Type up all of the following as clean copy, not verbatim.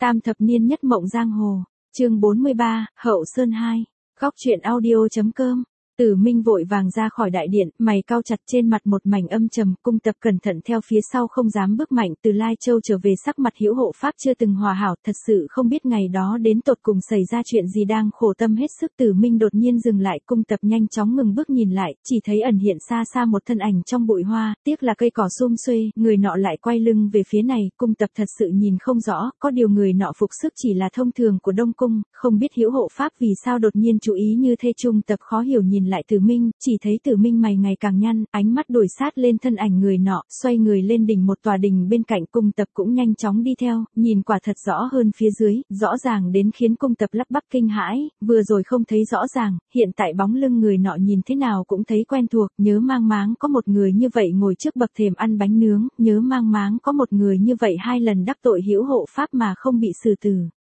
Tam thập niên nhất mộng giang hồ, chương 43, Hậu Sơn 2, góc truyện audio.com. Tử Minh vội vàng ra khỏi đại điện, mày cau chặt, trên mặt một mảnh âm trầm. Cung Tập cẩn thận theo phía sau không dám bước mạnh. Từ Lai Châu trở về, sắc mặt Hữu Hộ Pháp chưa từng hòa hảo, thật sự không biết ngày đó đến tột cùng xảy ra chuyện gì. Đang khổ tâm hết sức, Tử Minh đột nhiên dừng lại. Cung Tập nhanh chóng ngừng bước nhìn lại, chỉ thấy ẩn hiện xa xa một thân ảnh trong bụi hoa, tiếc là cây cỏ sum xuê, người nọ lại quay lưng về phía này. Cung Tập thật sự nhìn không rõ, có điều người nọ phục sức chỉ là thông thường của Đông Cung, không biết Hữu Hộ Pháp vì sao đột nhiên chú ý như thế. Trung Tập khó hiểu nhìn lại Tử Minh, chỉ thấy Tử Minh mày ngày càng nhăn, ánh mắt đuổi sát lên thân ảnh người nọ, xoay người lên đỉnh một tòa đình bên cạnh. Cung Tập cũng nhanh chóng đi theo, nhìn quả thật rõ hơn phía dưới, rõ ràng đến khiến Cung Tập lắp bắp kinh hãi, vừa rồi không thấy rõ ràng, hiện tại bóng lưng người nọ nhìn thế nào cũng thấy quen thuộc, nhớ mang máng có một người như vậy ngồi trước bậc thềm ăn bánh nướng, nhớ mang máng có một người như vậy 2 lần đắc tội Hữu Hộ Pháp mà không bị xử tử.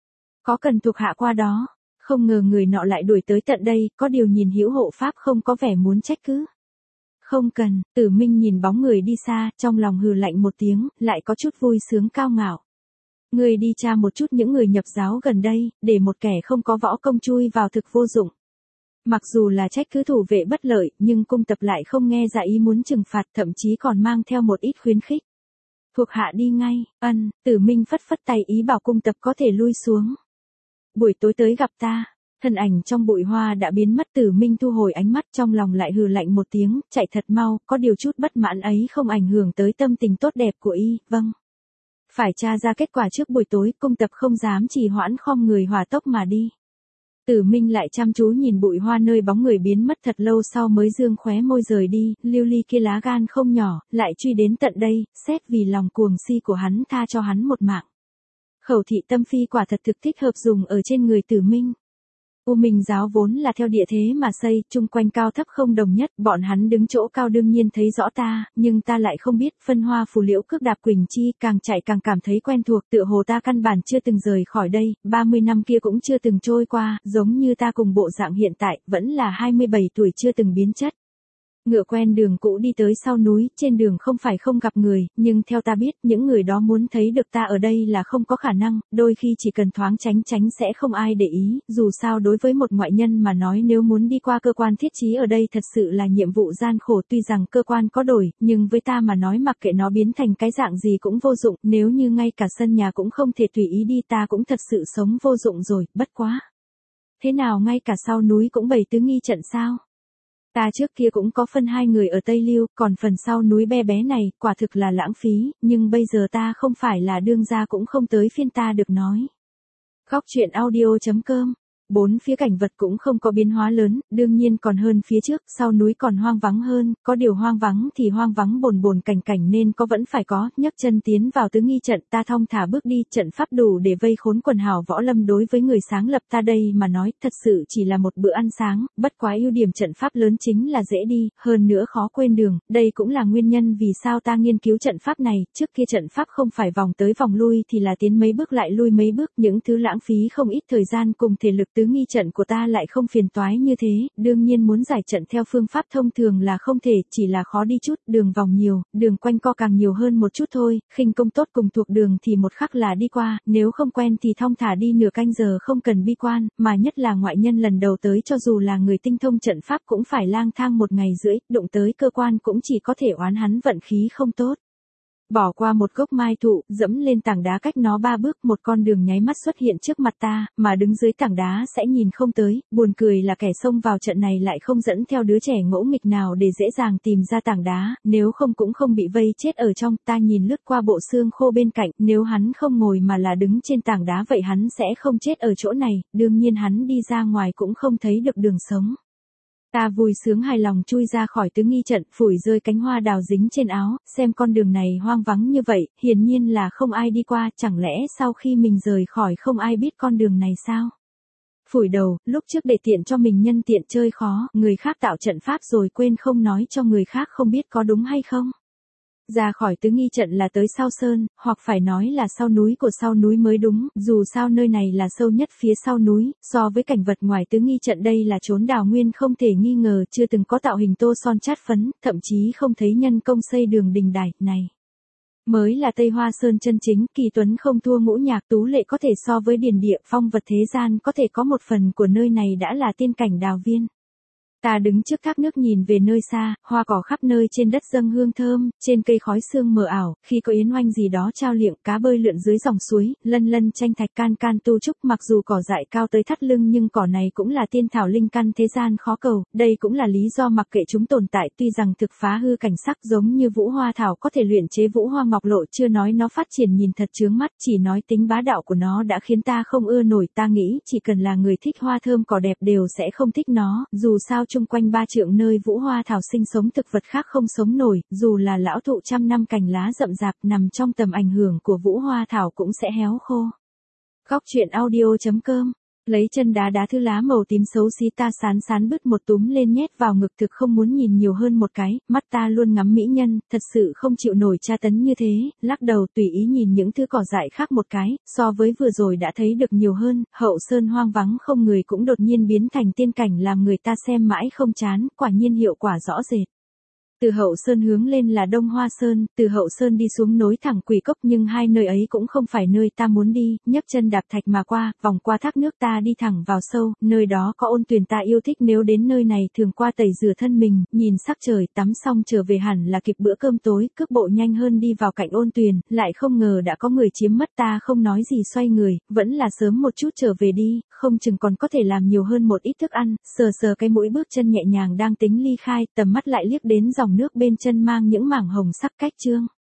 Có cần thuộc hạ qua đó? Không ngờ người nọ lại đuổi tới tận đây, có điều nhìn Hữu Hộ Pháp không có vẻ muốn trách cứ. Không cần. Tử Minh nhìn bóng người đi xa, trong lòng hừ lạnh một tiếng, lại có chút vui sướng cao ngạo. Người đi tra một chút những người nhập giáo gần đây, để một kẻ không có võ công chui vào thực vô dụng. Mặc dù là trách cứ thủ vệ bất lợi, nhưng Cung Tập lại không nghe ra ý muốn trừng phạt, thậm chí còn mang theo một ít khuyến khích. Thuộc hạ đi ngay. Ân. Tử Minh phất phất tay ý bảo Cung Tập có thể lui xuống. Buổi tối tới gặp ta. Thân ảnh trong bụi hoa đã biến mất. Tử Minh thu hồi ánh mắt, trong lòng lại hừ lạnh một tiếng, chạy thật mau, có điều chút bất mãn ấy không ảnh hưởng tới tâm tình tốt đẹp của y. Vâng. Phải tra ra kết quả trước buổi tối. Cung Tập không dám trì hoãn, khom người hỏa tốc mà đi. Tử Minh lại chăm chú nhìn bụi hoa nơi bóng người biến mất thật lâu sau mới dương khóe môi rời đi. Lưu Ly kia lá gan không nhỏ, lại truy đến tận đây, xét vì lòng cuồng si của hắn tha cho hắn một mạng. Khẩu thị tâm phi quả thật thực thích hợp dùng ở trên người Tử Minh. U Minh giáo vốn là theo địa thế mà xây, chung quanh cao thấp không đồng nhất, bọn hắn đứng chỗ cao đương nhiên thấy rõ ta, nhưng ta lại không biết, phân hoa phù liễu cước đạp Quỳnh Chi, càng chạy càng cảm thấy quen thuộc, tựa hồ ta căn bản chưa từng rời khỏi đây, 30 năm kia cũng chưa từng trôi qua, giống như ta cùng bộ dạng hiện tại, vẫn là 27 tuổi chưa từng biến chất. Ngựa quen đường cũ đi tới sau núi, trên đường không phải không gặp người, nhưng theo ta biết, những người đó muốn thấy được ta ở đây là không có khả năng, đôi khi chỉ cần thoáng tránh tránh sẽ không ai để ý, dù sao đối với một ngoại nhân mà nói nếu muốn đi qua cơ quan thiết trí ở đây thật sự là nhiệm vụ gian khổ, tuy rằng cơ quan có đổi, nhưng với ta mà nói mặc kệ nó biến thành cái dạng gì cũng vô dụng, nếu như ngay cả sân nhà cũng không thể tùy ý đi ta cũng thật sự sống vô dụng rồi, bất quá. Thế nào ngay cả sau núi cũng bày tứ nghi trận sao? Ta trước kia cũng có phân 2 người ở Tây Lưu, còn phần sau núi bé bé này, quả thực là lãng phí, nhưng bây giờ ta không phải là đương gia cũng không tới phiên ta được nói. Góc truyện audio.com. 4 phía cảnh vật cũng không có biến hóa lớn, đương nhiên còn hơn phía trước, sau núi còn hoang vắng hơn, có điều hoang vắng thì hoang vắng bồn bồn cảnh cảnh nên có vẫn phải có, nhấc chân tiến vào tứ nghi trận, ta thong thả bước đi, trận pháp đủ để vây khốn quần hào võ lâm, đối với người sáng lập ta đây mà nói, thật sự chỉ là một bữa ăn sáng, bất quá ưu điểm trận pháp lớn chính là dễ đi, hơn nữa khó quên đường, đây cũng là nguyên nhân vì sao ta nghiên cứu trận pháp này, trước kia trận pháp không phải vòng tới vòng lui thì là tiến mấy bước lại lui mấy bước, những thứ lãng phí không ít thời gian cùng thể lực. Tứ nghi trận của ta lại không phiền toái như thế, đương nhiên muốn giải trận theo phương pháp thông thường là không thể, chỉ là khó đi chút, đường vòng nhiều, đường quanh co càng nhiều hơn một chút thôi, khinh công tốt cùng thuộc đường thì một khắc là đi qua, nếu không quen thì thong thả đi nửa canh giờ không cần bi quan, mà nhất là ngoại nhân lần đầu tới cho dù là người tinh thông trận pháp cũng phải lang thang 1 ngày rưỡi, đụng tới cơ quan cũng chỉ có thể oán hắn vận khí không tốt. Bỏ qua một gốc mai thụ, dẫm lên tảng đá cách nó 3 bước, một con đường nháy mắt xuất hiện trước mặt ta, mà đứng dưới tảng đá sẽ nhìn không tới, buồn cười là kẻ xông vào trận này lại không dẫn theo đứa trẻ ngỗ nghịch nào để dễ dàng tìm ra tảng đá, nếu không cũng không bị vây chết ở trong, ta nhìn lướt qua bộ xương khô bên cạnh, nếu hắn không ngồi mà là đứng trên tảng đá vậy hắn sẽ không chết ở chỗ này, đương nhiên hắn đi ra ngoài cũng không thấy được đường sống. Ta vui sướng hài lòng chui ra khỏi tứ nghi trận, phủi rơi cánh hoa đào dính trên áo, xem con đường này hoang vắng như vậy, hiển nhiên là không ai đi qua, chẳng lẽ sau khi mình rời khỏi không ai biết con đường này sao? Phủi đầu, lúc trước để tiện cho mình nhân tiện chơi khó, người khác tạo trận pháp rồi quên không nói cho người khác không biết có đúng hay không? Ra khỏi tứ nghi trận là tới sau sơn, hoặc phải nói là sau núi của sau núi mới đúng, dù sao nơi này là sâu nhất phía sau núi, so với cảnh vật ngoài tứ nghi trận đây là chốn đào nguyên không thể nghi ngờ, chưa từng có tạo hình tô son chát phấn, thậm chí không thấy nhân công xây đường đình đài, này. Mới là Tây Hoa Sơn chân chính, Kỳ Tuấn không thua Ngũ Nhạc Tú Lệ có thể so với điển địa phong vật thế gian có thể có một phần của nơi này đã là tiên cảnh đào viên. Ta đứng trước thác nước nhìn về nơi xa, hoa cỏ khắp nơi trên đất dâng hương thơm, trên cây khói sương mờ ảo, khi có yến oanh gì đó trao liệng, cá bơi lượn dưới dòng suối, lân lân tranh thạch can can tu trúc, mặc dù cỏ dại cao tới thắt lưng nhưng cỏ này cũng là tiên thảo linh căn thế gian khó cầu, đây cũng là lý do mặc kệ chúng tồn tại, tuy rằng thực phá hư cảnh sắc giống như vũ hoa thảo có thể luyện chế vũ hoa ngọc lộ, chưa nói nó phát triển nhìn thật chướng mắt, chỉ nói tính bá đạo của nó đã khiến ta không ưa nổi, ta nghĩ chỉ cần là người thích hoa thơm cỏ đẹp đều sẽ không thích nó, dù sao chung quanh 3 trượng nơi vũ hoa thảo sinh sống thực vật khác không sống nổi, dù là lão thụ trăm năm cành lá rậm rạp nằm trong tầm ảnh hưởng của vũ hoa thảo cũng sẽ héo khô. Góc truyện audio.com. Lấy chân đá đá thứ lá màu tím xấu xí ta sán bứt một túm lên nhét vào ngực, thực không muốn nhìn nhiều hơn một cái, mắt ta luôn ngắm mỹ nhân, thật sự không chịu nổi tra tấn như thế, lắc đầu tùy ý nhìn những thứ cỏ dại khác một cái, so với vừa rồi đã thấy được nhiều hơn, Hậu Sơn hoang vắng không người cũng đột nhiên biến thành tiên cảnh làm người ta xem mãi không chán, quả nhiên hiệu quả rõ rệt. Từ Hậu Sơn hướng lên là Đông Hoa Sơn, từ Hậu Sơn đi xuống nối thẳng Quỷ Cốc, nhưng hai nơi ấy cũng không phải nơi ta muốn đi, nhấc chân đạp thạch mà qua, vòng qua thác nước ta đi thẳng vào sâu, nơi đó có ôn tuyền ta yêu thích, nếu đến nơi này thường qua tẩy rửa thân mình, nhìn sắc trời, tắm xong trở về hẳn là kịp bữa cơm tối, cước bộ nhanh hơn đi vào cạnh ôn tuyền, lại không ngờ đã có người chiếm mất, ta không nói gì xoay người, vẫn là sớm một chút trở về đi, không chừng còn có thể làm nhiều hơn một ít thức ăn, sờ cái mũi bước chân nhẹ nhàng đang tính ly khai, tầm mắt lại liếc đến dòng nước bên chân mang những mảng hồng sắc cách chương.